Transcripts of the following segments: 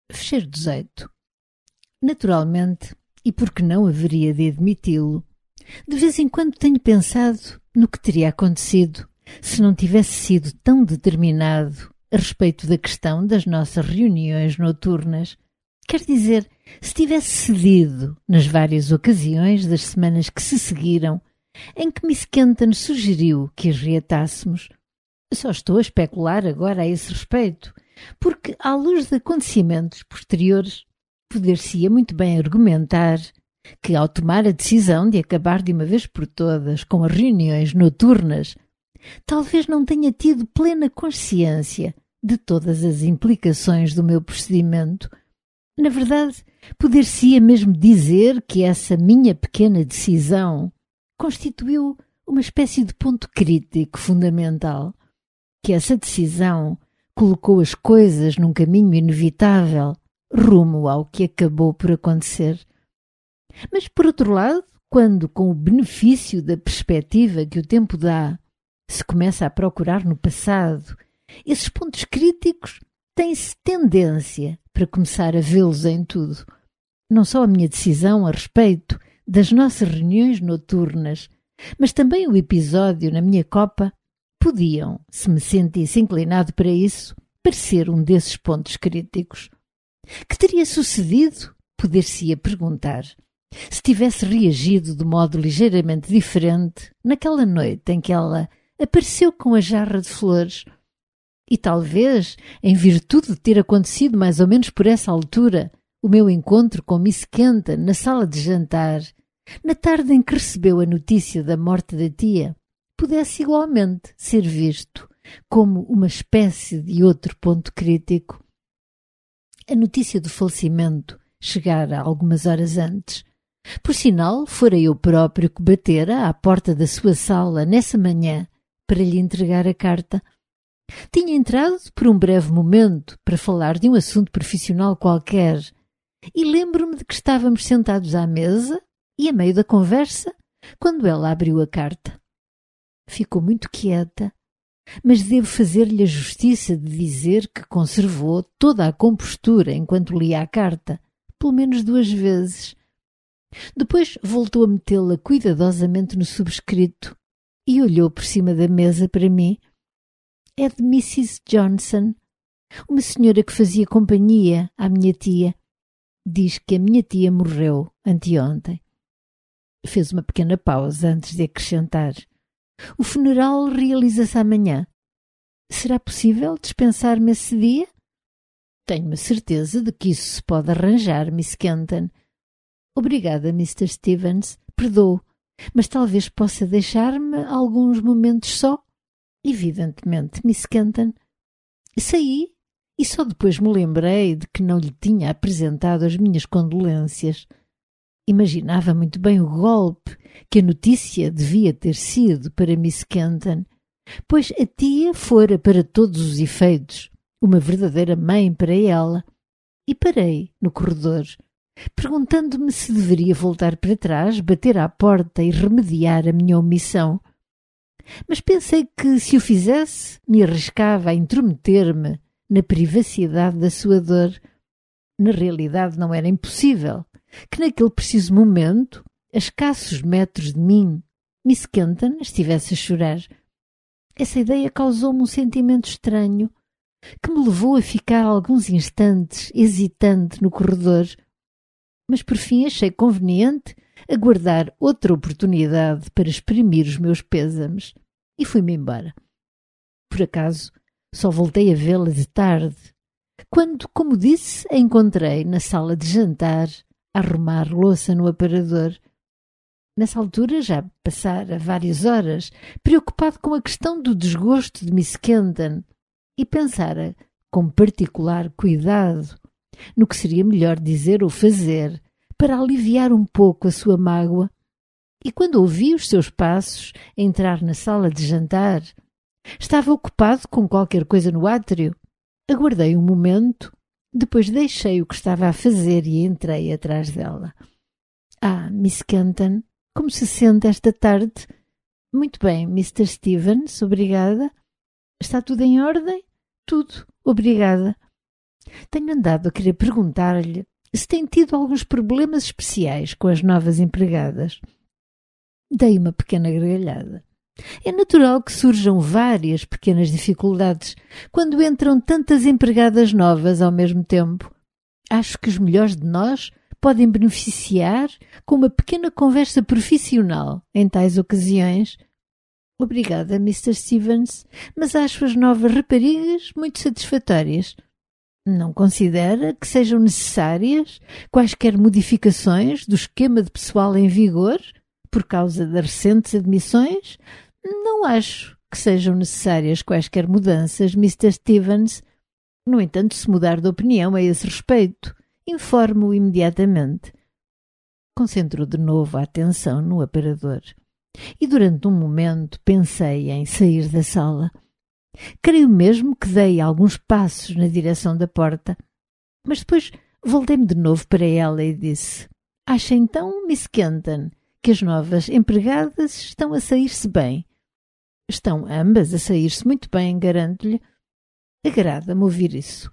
Fecheiro 18. Naturalmente, e porque não haveria de admiti-lo, de vez em quando tenho pensado no que teria acontecido se não tivesse sido tão determinado a respeito da questão das nossas reuniões noturnas. Quer dizer, se tivesse cedido nas várias ocasiões das semanas que se seguiram em que Miss Kenton sugeriu que as reatássemos. Só estou a especular agora a esse respeito, porque, à luz de acontecimentos posteriores, poder-se-ia muito bem argumentar que, ao tomar a decisão de acabar de uma vez por todas com as reuniões noturnas, talvez não tenha tido plena consciência de todas as implicações do meu procedimento. Na verdade, poder-se-ia mesmo dizer que essa minha pequena decisão constituiu uma espécie de ponto crítico fundamental, que essa decisão colocou as coisas num caminho inevitável rumo ao que acabou por acontecer. Mas, por outro lado, quando, com o benefício da perspectiva que o tempo dá, se começa a procurar no passado, esses pontos críticos têm-se tendência para começar a vê-los em tudo. Não só a minha decisão a respeito das nossas reuniões noturnas, mas também o episódio na minha copa podiam, se me sentisse inclinado para isso, parecer um desses pontos críticos. Que teria sucedido, poder-se-ia perguntar, se tivesse reagido de modo ligeiramente diferente naquela noite em que ela apareceu com a jarra de flores. E talvez, em virtude de ter acontecido mais ou menos por essa altura, o meu encontro com Miss Kenton na sala de jantar, na tarde em que recebeu a notícia da morte da tia, pudesse igualmente ser visto como uma espécie de outro ponto crítico. A notícia do falecimento chegara algumas horas antes. Por sinal, fora eu próprio que batera à porta da sua sala nessa manhã para lhe entregar a carta. Tinha entrado por um breve momento para falar de um assunto profissional qualquer e lembro-me de que estávamos sentados à mesa e, a meio da conversa, quando ela abriu a carta. Ficou muito quieta, mas devo fazer-lhe a justiça de dizer que conservou toda a compostura enquanto lia a carta, pelo menos 2 vezes. Depois voltou a metê-la cuidadosamente no subscrito e olhou por cima da mesa para mim. É de Mrs. Johnson, uma senhora que fazia companhia à minha tia. Diz que a minha tia morreu anteontem. Fez uma pequena pausa antes de acrescentar. O funeral realiza-se amanhã. Será possível dispensar-me esse dia? Tenho a certeza de que isso se pode arranjar, Miss Kenton. Obrigada, Mr. Stevens. Perdoo, mas talvez possa deixar-me alguns momentos só. Evidentemente, Miss Kenton. Saí e só depois me lembrei de que não lhe tinha apresentado as minhas condolências. Imaginava muito bem o golpe que a notícia devia ter sido para Miss Kenton, pois a tia fora para todos os efeitos uma verdadeira mãe para ela. E parei no corredor, perguntando-me se deveria voltar para trás, bater à porta e remediar a minha omissão. Mas pensei que, se o fizesse, me arriscava a intrometer-me na privacidade da sua dor. Na realidade não era impossível que naquele preciso momento, a escassos metros de mim, Miss Kenton estivesse a chorar. Essa ideia causou-me um sentimento estranho, que me levou a ficar alguns instantes hesitante no corredor, mas por fim achei conveniente aguardar outra oportunidade para exprimir os meus pêsames e fui-me embora. Por acaso, só voltei a vê-la de tarde, quando, como disse, a encontrei na sala de jantar a arrumar louça no aparador. Nessa altura já passara várias horas, preocupado com a questão do desgosto de Miss Kenton, e pensara com particular cuidado no que seria melhor dizer ou fazer para aliviar um pouco a sua mágoa. E quando ouvi os seus passos entrar na sala de jantar, estava ocupado com qualquer coisa no átrio. Aguardei um momento, depois deixei o que estava a fazer e entrei atrás dela. Ah, Miss Kenton, como se sente esta tarde? Muito bem, Mr. Stevens, obrigada. Está tudo em ordem? Tudo, obrigada. Tenho andado a querer perguntar-lhe se tem tido alguns problemas especiais com as novas empregadas. Dei uma pequena gargalhada. É natural que surjam várias pequenas dificuldades quando entram tantas empregadas novas ao mesmo tempo. Acho que os melhores de nós podem beneficiar com uma pequena conversa profissional em tais ocasiões. Obrigada, Mr. Stevens, mas acho as novas raparigas muito satisfatórias. Não considera que sejam necessárias quaisquer modificações do esquema de pessoal em vigor por causa das recentes admissões? Não acho que sejam necessárias quaisquer mudanças, Mr. Stevens. No entanto, se mudar de opinião a esse respeito, informo-o imediatamente. Concentrou de novo a atenção no aparador e durante um momento pensei em sair da sala. Creio mesmo que dei alguns passos na direção da porta, mas depois voltei-me de novo para ela e disse: acha então, Miss Kenton, que as novas empregadas estão a sair-se bem? Estão ambas a sair-se muito bem, garanto-lhe. Agrada-me ouvir isso.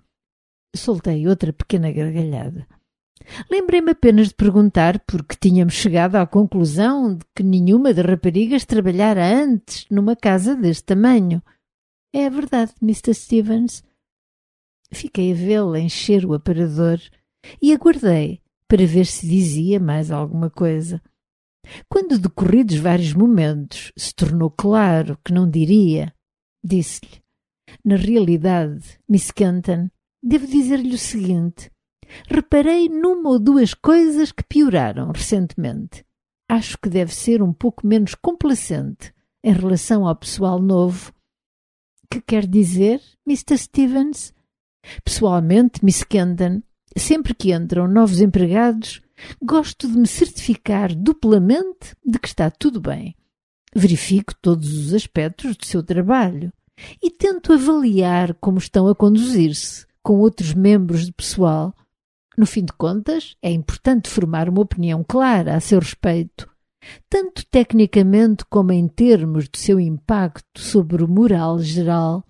Soltei outra pequena gargalhada. Lembrei-me apenas de perguntar porque tínhamos chegado à conclusão de que nenhuma das raparigas trabalhara antes numa casa deste tamanho. É verdade, Mr. Stevens. Fiquei a vê-la encher o aparador e aguardei para ver se dizia mais alguma coisa. Quando, decorridos vários momentos, se tornou claro que não diria, disse-lhe: na realidade, Miss Kenton, devo dizer-lhe o seguinte: reparei numa ou duas coisas que pioraram recentemente. Acho que deve ser um pouco menos complacente em relação ao pessoal novo. Que quer dizer, Mr. Stevens? Pessoalmente, Miss Kenton, sempre que entram novos empregados, gosto de me certificar duplamente de que está tudo bem. Verifico todos os aspectos do seu trabalho e tento avaliar como estão a conduzir-se com outros membros do pessoal. No fim de contas, é importante formar uma opinião clara a seu respeito, tanto tecnicamente como em termos do seu impacto sobre o moral geral.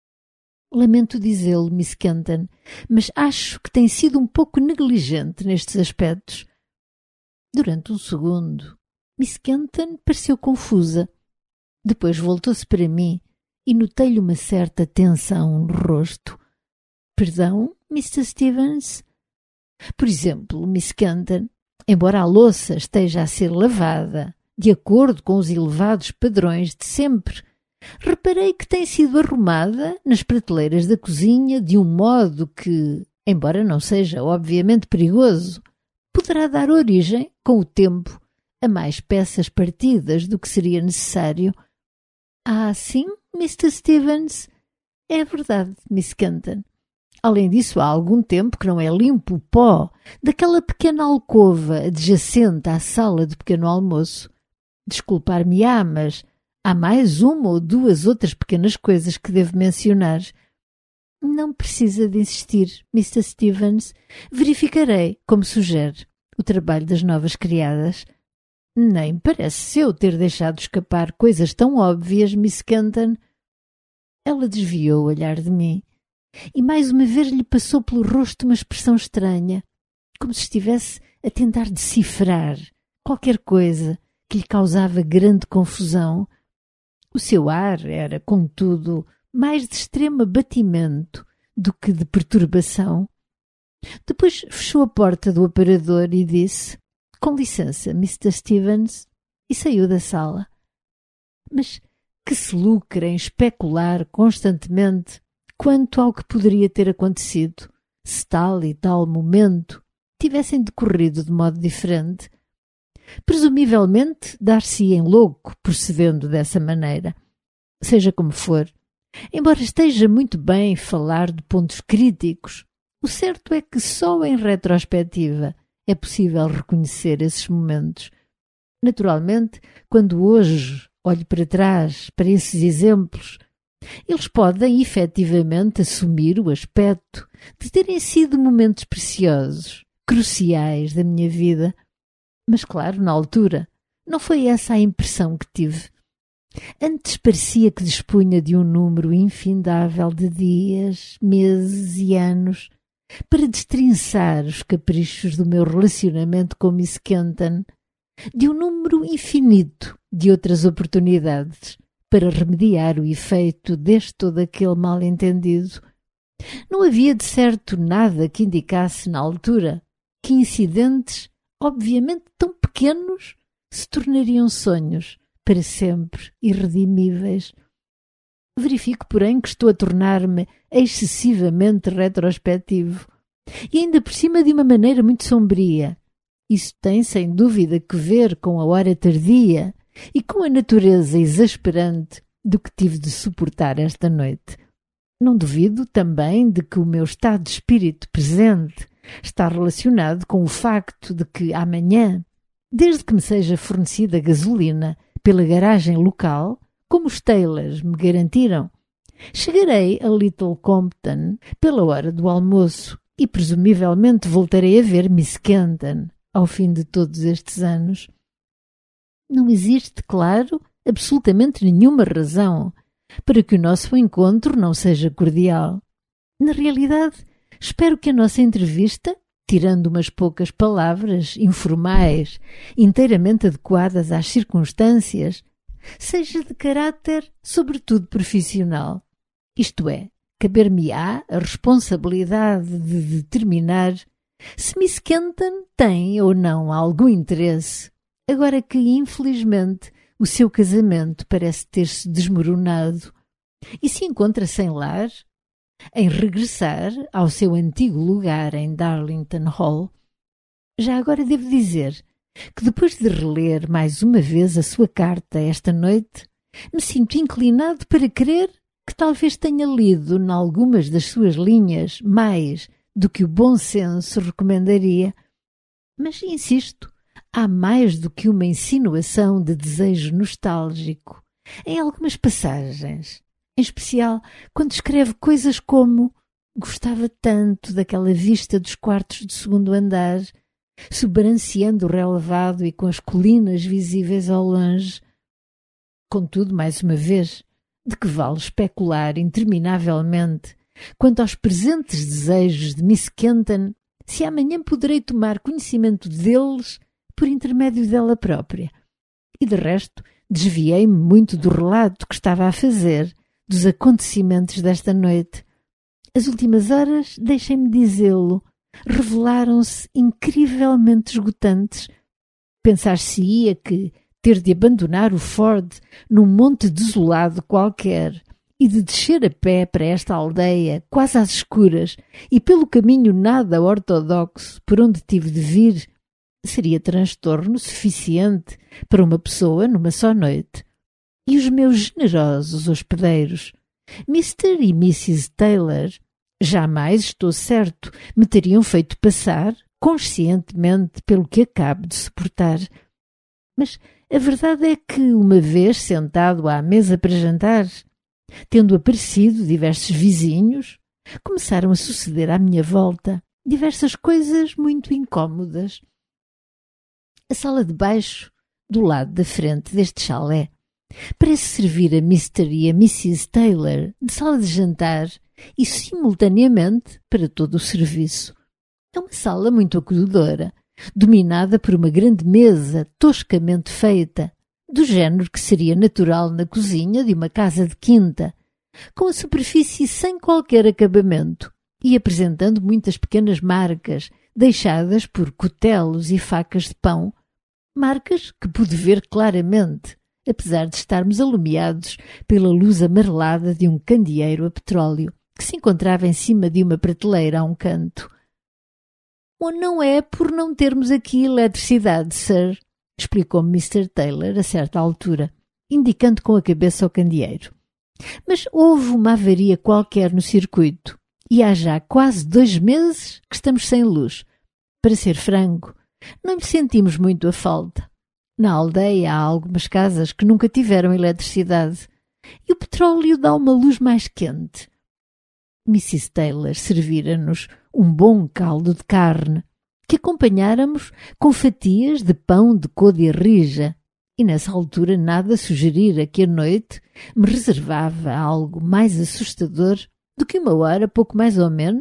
Lamento dizê-lo, Miss Kenton, mas acho que tem sido um pouco negligente nestes aspectos. Durante um segundo, Miss Kenton pareceu confusa. Depois voltou-se para mim e notei-lhe uma certa tensão no rosto. Perdão, Mr. Stevens? Por exemplo, Miss Kenton, embora a louça esteja a ser lavada de acordo com os elevados padrões de sempre, reparei que tem sido arrumada nas prateleiras da cozinha de um modo que, embora não seja obviamente perigoso, poderá dar origem, com o tempo, a mais peças partidas do que seria necessário. Ah, sim, Mr. Stevens? É verdade, Miss Kenton. Além disso, há algum tempo que não é limpo o pó daquela pequena alcova adjacente à sala de pequeno almoço. Desculpar-me-á, mas há mais uma ou duas outras pequenas coisas que devo mencionar. Não precisa de insistir, Mr. Stevens. Verificarei, como sugere, o trabalho das novas criadas. Nem parece eu ter deixado escapar coisas tão óbvias, Miss Kenton. Ela desviou o olhar de mim e mais uma vez lhe passou pelo rosto uma expressão estranha, como se estivesse a tentar decifrar qualquer coisa que lhe causava grande confusão. O seu ar era, contudo, mais de extremo abatimento do que de perturbação. Depois fechou a porta do aparador e disse: com licença, Mr. Stevens, e saiu da sala. Mas que se lucra em especular constantemente quanto ao que poderia ter acontecido se tal e tal momento tivessem decorrido de modo diferente? Presumivelmente dar-se-ia em louco procedendo dessa maneira. Seja como for, embora esteja muito bem falar de pontos críticos, o certo é que só em retrospectiva é possível reconhecer esses momentos. Naturalmente, quando hoje olho para trás para esses exemplos, eles podem efetivamente assumir o aspecto de terem sido momentos preciosos, cruciais da minha vida. Mas, claro, na altura, não foi essa a impressão que tive. Antes parecia que dispunha de um número infindável de dias, meses e anos para destrinçar os caprichos do meu relacionamento com Miss Kenton, de um número infinito de outras oportunidades para remediar o efeito deste ou daquele mal-entendido. Não havia de certo nada que indicasse na altura que incidentes, obviamente tão pequenos, se tornariam sonhos para sempre irredimíveis. Verifico, porém, que estou a tornar-me excessivamente retrospectivo, e ainda por cima de uma maneira muito sombria. Isso tem, sem dúvida, que ver com a hora tardia e com a natureza exasperante do que tive de suportar esta noite. Não duvido também de que o meu estado de espírito presente está relacionado com o facto de que amanhã, desde que me seja fornecida gasolina pela garagem local, como os Taylors me garantiram, chegarei a Little Compton pela hora do almoço e presumivelmente voltarei a ver Miss Kenton ao fim de todos estes anos. Não existe, claro, absolutamente nenhuma razão para que o nosso encontro não seja cordial. Na realidade, espero que a nossa entrevista, tirando umas poucas palavras informais, inteiramente adequadas às circunstâncias, seja de caráter sobretudo profissional. Isto é, caber-me-á a responsabilidade de determinar se Miss Kenton tem ou não algum interesse, agora que, infelizmente, o seu casamento parece ter-se desmoronado e se encontra sem lar, em regressar ao seu antigo lugar em Darlington Hall. Já agora devo dizer que depois de reler mais uma vez a sua carta esta noite, me sinto inclinado para crer que talvez tenha lido em algumas das suas linhas mais do que o bom senso recomendaria. Mas, insisto, há mais do que uma insinuação de desejo nostálgico em algumas passagens, em especial quando escreve coisas como gostava tanto daquela vista dos quartos do segundo andar, sobranceando o relevado e com as colinas visíveis ao longe. Contudo, mais uma vez, de que vale especular interminavelmente quanto aos presentes desejos de Miss Kenton, se amanhã poderei tomar conhecimento deles por intermédio dela própria. E de resto, desviei-me muito do relato que estava a fazer dos acontecimentos desta noite. As últimas horas, deixem-me dizê-lo, revelaram-se incrivelmente esgotantes. Pensar-se-ia que ter de abandonar o Ford num monte desolado qualquer e de descer a pé para esta aldeia, quase às escuras, e pelo caminho nada ortodoxo por onde tive de vir, seria transtorno suficiente para uma pessoa numa só noite. E os meus generosos hospedeiros, Mr. e Mrs. Taylor, jamais, estou certo, me teriam feito passar conscientemente pelo que acabo de suportar. Mas a verdade é que, uma vez sentado à mesa para jantar, tendo aparecido diversos vizinhos, começaram a suceder à minha volta diversas coisas muito incómodas. A sala de baixo, do lado da frente deste chalé, parece servir a Mr. e a Mrs. Taylor de sala de jantar e, simultaneamente, para todo o serviço. É uma sala muito acolhedora, dominada por uma grande mesa toscamente feita, do género que seria natural na cozinha de uma casa de quinta, com a superfície sem qualquer acabamento e apresentando muitas pequenas marcas deixadas por cutelos e facas de pão, marcas que pude ver claramente, apesar de estarmos alumiados pela luz amarelada de um candeeiro a petróleo que se encontrava em cima de uma prateleira a um canto. Ou não é por não termos aqui eletricidade, sir, explicou-me Mr. Taylor a certa altura, indicando com a cabeça ao candeeiro. Mas houve uma avaria qualquer no circuito e há já quase 2 meses que estamos sem luz. Para ser franco, não lhe sentimos muito a falta. Na aldeia há algumas casas que nunca tiveram eletricidade e o petróleo dá uma luz mais quente. Mrs. Taylor servira-nos um bom caldo de carne, que acompanháramos com fatias de pão de côdea rija, e nessa altura nada sugerira que a noite me reservava algo mais assustador do que uma hora, pouco mais ou menos,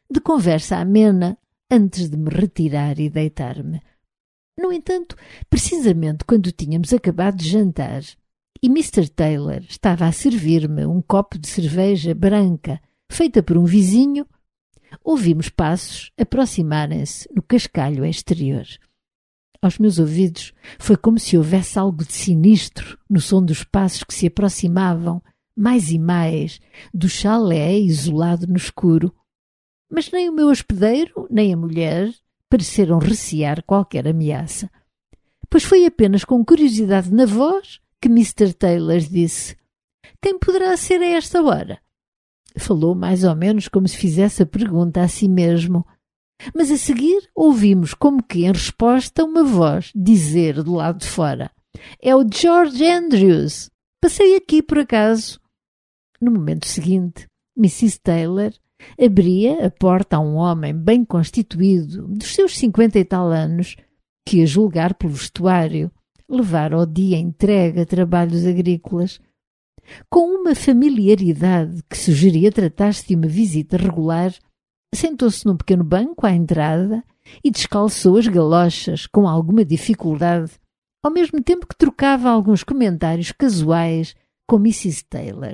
de conversa amena antes de me retirar e deitar-me. No entanto, precisamente quando tínhamos acabado de jantar e Mr. Taylor estava a servir-me um copo de cerveja branca feita por um vizinho, ouvimos passos aproximarem-se no cascalho exterior. Aos meus ouvidos foi como se houvesse algo de sinistro no som dos passos que se aproximavam, mais e mais, do chalé isolado no escuro. Mas nem o meu hospedeiro, nem a mulher pareceram recear qualquer ameaça. Pois foi apenas com curiosidade na voz que Mr. Taylor disse: "Quem poderá ser a esta hora?" Falou mais ou menos como se fizesse a pergunta a si mesmo. Mas a seguir ouvimos como que, em resposta, uma voz dizer do lado de fora: "É o George Andrews. Passei aqui por acaso." No momento seguinte, Mrs. Taylor abria a porta a um homem bem constituído, dos seus 50 e tal anos, que, a julgar pelo vestuário, levara o dia entregue a trabalhos agrícolas. Com uma familiaridade que sugeria tratar-se de uma visita regular, sentou-se num pequeno banco à entrada e descalçou as galochas com alguma dificuldade, ao mesmo tempo que trocava alguns comentários casuais com Mrs. Taylor.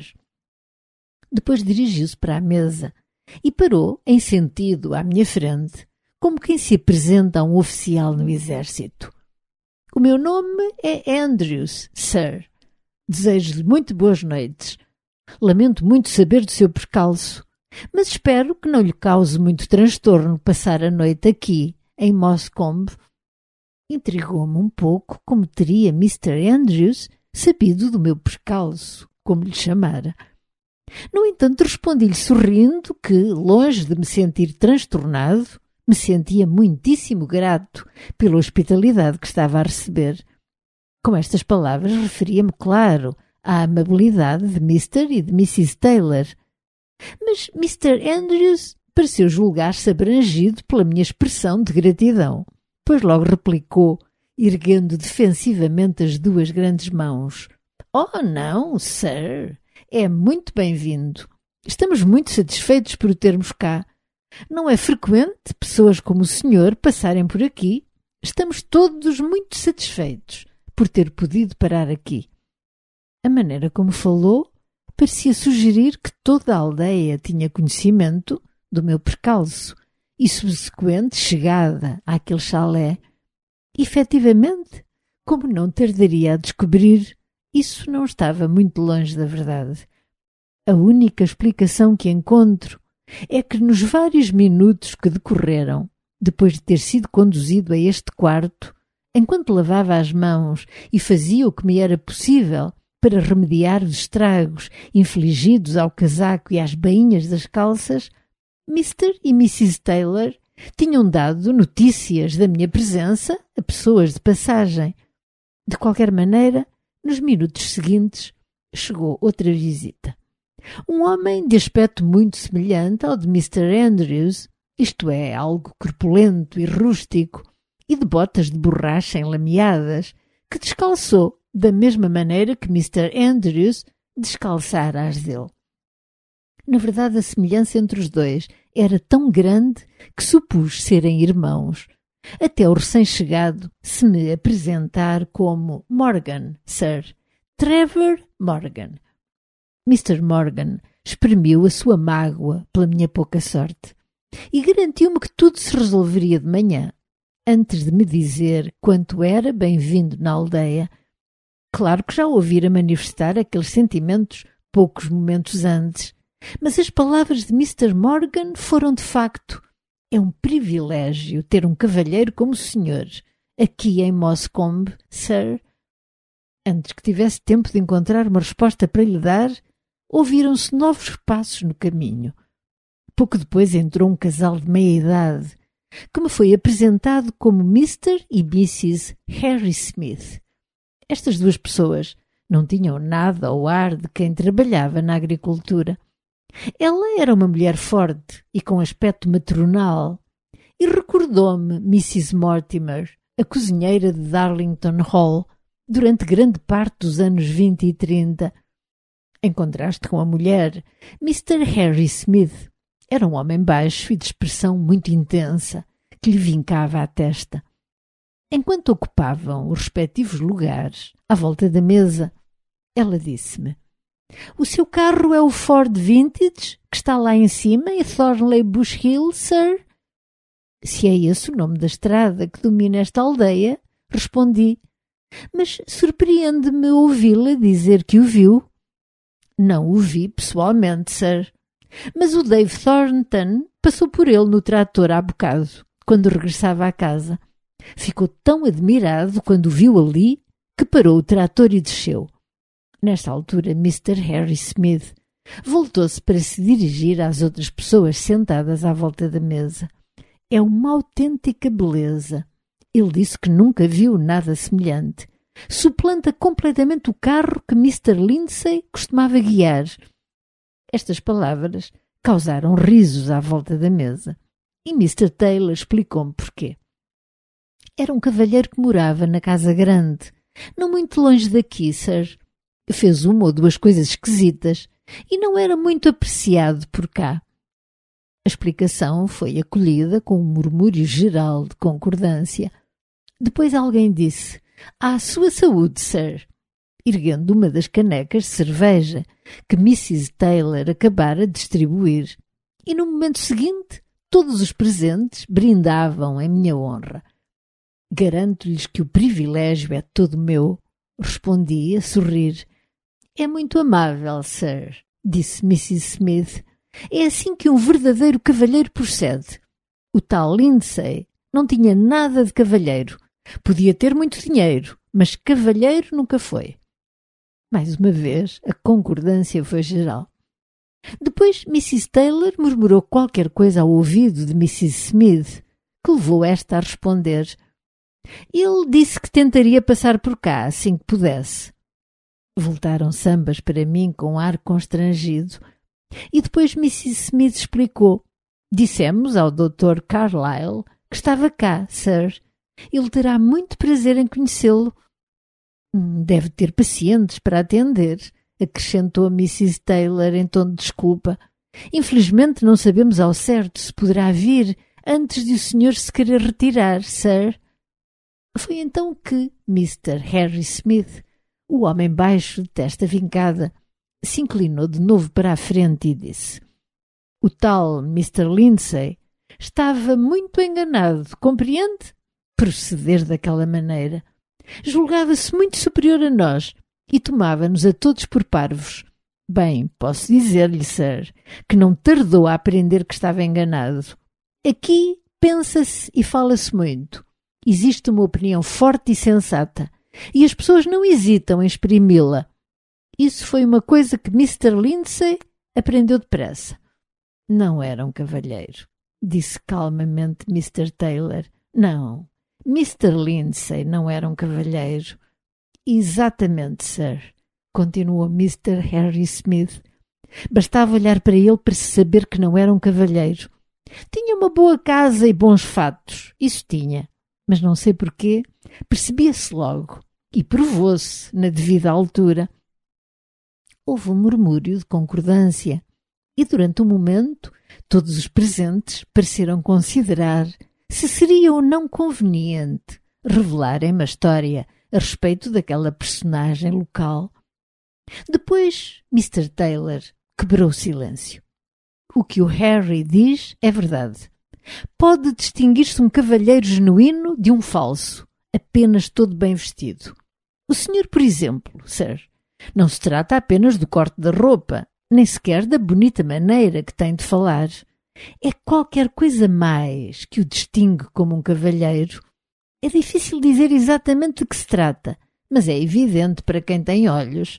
Depois dirigiu-se para a mesa e parou em sentido à minha frente, como quem se apresenta a um oficial no exército. "O meu nome é Andrews, Sir. Desejo-lhe muito boas noites. Lamento muito saber do seu percalço, mas espero que não lhe cause muito transtorno passar a noite aqui, em Mosscombe." Intrigou-me um pouco como teria Mr. Andrews sabido do meu percalço, como lhe chamara. No entanto, respondi-lhe sorrindo que, longe de me sentir transtornado, me sentia muitíssimo grato pela hospitalidade que estava a receber. Com estas palavras referia-me, claro, à amabilidade de Mr. e de Mrs. Taylor. Mas Mr. Andrews pareceu julgar-se abrangido pela minha expressão de gratidão, pois logo replicou, erguendo defensivamente as duas grandes mãos: "Oh, não, Sir! É muito bem-vindo. Estamos muito satisfeitos por o termos cá. Não é frequente pessoas como o senhor passarem por aqui. Estamos todos muito satisfeitos por ter podido parar aqui." A maneira como falou parecia sugerir que toda a aldeia tinha conhecimento do meu percalço e subsequente chegada àquele chalé. Efetivamente, como não tardaria a descobrir, isso não estava muito longe da verdade. A única explicação que encontro é que nos vários minutos que decorreram, depois de ter sido conduzido a este quarto, enquanto lavava as mãos e fazia o que me era possível para remediar os estragos infligidos ao casaco e às bainhas das calças, Mr. e Mrs. Taylor tinham dado notícias da minha presença a pessoas de passagem. De qualquer maneira, nos minutos seguintes, chegou outra visita. Um homem de aspecto muito semelhante ao de Mr. Andrews, isto é, algo corpulento e rústico, e de botas de borracha enlameadas, que descalçou da mesma maneira que Mr. Andrews descalçara as dele. Na verdade, a semelhança entre os dois era tão grande que supus serem irmãos, até o recém-chegado se me apresentar como Morgan, Sir. Trevor Morgan. Mr. Morgan exprimiu a sua mágoa pela minha pouca sorte e garantiu-me que tudo se resolveria de manhã, antes de me dizer quanto era bem-vindo na aldeia. Claro que já o ouvira manifestar aqueles sentimentos poucos momentos antes, mas as palavras de Mr. Morgan foram de facto: "É um privilégio ter um cavalheiro como o senhor aqui em Mosscombe, Sir." Antes que tivesse tempo de encontrar uma resposta para lhe dar, ouviram-se novos passos no caminho. Pouco depois entrou um casal de meia-idade, que me foi apresentado como Mr. e Mrs. Harry Smith. Estas duas pessoas não tinham nada ao ar de quem trabalhava na agricultura. Ela era uma mulher forte e com aspecto matronal, e recordou-me Mrs. Mortimer, a cozinheira de Darlington Hall, durante grande parte dos anos 20 e 30. Em contraste com a mulher, Mr. Harry Smith Era um homem baixo e de expressão muito intensa, que lhe vincava à testa. Enquanto ocupavam os respectivos lugares à volta da mesa, ela disse-me: "O seu carro é o Ford Vintage, que está lá em cima, em Thornley Bush Hill, sir?" "Se é esse o nome da estrada que domina esta aldeia", respondi. "Mas surpreende-me ouvi-la dizer que o viu." "Não o vi pessoalmente, sir. Mas o Dave Thornton passou por ele no trator há bocado, quando regressava à casa. Ficou tão admirado quando o viu ali que parou o trator e desceu." Nesta altura, Mr. Harry Smith voltou-se para se dirigir às outras pessoas sentadas à volta da mesa. "É uma autêntica beleza. Ele disse que nunca viu nada semelhante. Suplanta completamente o carro que Mr. Lindsay costumava guiar." Estas palavras causaram risos à volta da mesa e Mr. Taylor explicou-me porquê. Era um cavalheiro que morava na Casa Grande, não muito longe daqui, sir. Fez uma ou duas coisas esquisitas e não era muito apreciado por cá. A explicação foi acolhida com um murmúrio geral de concordância. Depois alguém disse: "À sua saúde, sir", erguendo uma das canecas de cerveja que Mrs. Taylor acabara de distribuir. E no momento seguinte, todos os presentes brindavam em minha honra. "Garanto-lhes que o privilégio é todo meu", respondi a sorrir. "É muito amável, sir", disse Mrs. Smith. "É assim que um verdadeiro cavalheiro procede. O tal Lindsay não tinha nada de cavalheiro. Podia ter muito dinheiro, mas cavalheiro nunca foi." Mais uma vez, a concordância foi geral. Depois, Mrs. Taylor murmurou qualquer coisa ao ouvido de Mrs. Smith, que levou esta a responder: "Ele disse que tentaria passar por cá assim que pudesse." Voltaram-se ambas para mim com ar constrangido e depois Mrs. Smith explicou: "Dissemos ao Dr. Carlyle que estava cá, sir. Ele terá muito prazer em conhecê-lo." "Deve ter pacientes para atender", acrescentou Mrs. Taylor em tom de desculpa. "Infelizmente não sabemos ao certo se poderá vir antes de o senhor se querer retirar, sir." Foi então que Mr. Harry Smith, o homem baixo de testa vincada, se inclinou de novo para a frente e disse: "O tal Mr. Lindsay estava muito enganado, compreende? Proceder daquela maneira. Julgava-se muito superior a nós e tomava-nos a todos por parvos. Bem, posso dizer-lhe, sir, que não tardou a aprender que estava enganado. Aqui pensa-se e fala-se muito. Existe uma opinião forte e sensata, e as pessoas não hesitam em exprimi-la. Isso foi uma coisa que Mr. Lindsay aprendeu depressa." "Não era um cavalheiro", disse calmamente Mr. Taylor. "Não, Mr. Lindsay não era um cavalheiro." "Exatamente, sir", continuou Mr. Harry Smith. "Bastava olhar para ele para se saber que não era um cavalheiro. Tinha uma boa casa e bons fatos, isso tinha, mas não sei porquê, percebia-se logo e provou-se na devida altura." Houve um murmúrio de concordância e durante um momento todos os presentes pareceram considerar se seria ou não conveniente revelarem uma história a respeito daquela personagem local. Depois Mr. Taylor quebrou o silêncio. "O que o Harry diz é verdade. Pode distinguir-se um cavalheiro genuíno de um falso, apenas todo bem vestido. O senhor, por exemplo, sir, não se trata apenas do corte da roupa, nem sequer da bonita maneira que tem de falar. É qualquer coisa mais que o distingue como um cavalheiro. É difícil dizer exatamente de que se trata, mas é evidente para quem tem olhos."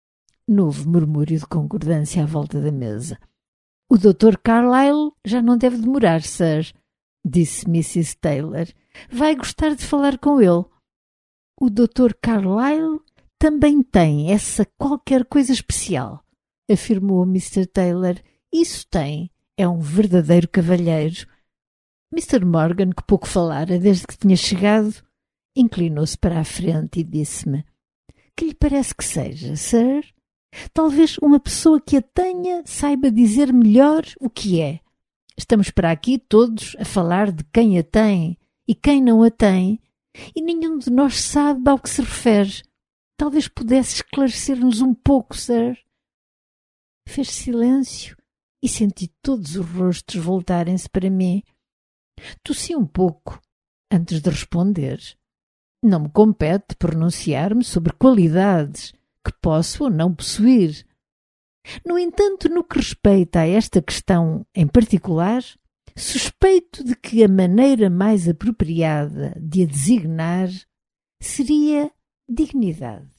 Novo murmúrio de concordância à volta da mesa. "O Dr. Carlyle já não deve demorar, sir", disse Mrs. Taylor. "Vai gostar de falar com ele." "O Dr. Carlyle também tem essa qualquer coisa especial", afirmou Mr. Taylor. "Isso tem. É um verdadeiro cavalheiro." Mr. Morgan, que pouco falara desde que tinha chegado, inclinou-se para a frente e disse-me: "Que lhe parece que seja, sir? Talvez uma pessoa que a tenha saiba dizer melhor o que é." Estamos para aqui todos a falar de quem a tem e quem não a tem, e nenhum de nós sabe ao que se refere. Talvez pudesse esclarecer-nos um pouco, Sir. Fez silêncio e senti todos os rostos voltarem-se para mim. Tossi um pouco antes de responder. Não me compete pronunciar-me sobre qualidades que posso ou não possuir. No entanto, no que respeita a esta questão em particular, suspeito de que a maneira mais apropriada de a designar seria dignidade.